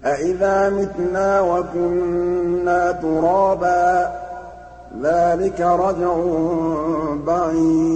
أَإِذَا مِتْنَا وَكُنَّا تُرَابًا ۖ ذَٰلِكَ رَجْعٌ بَعِيدٌ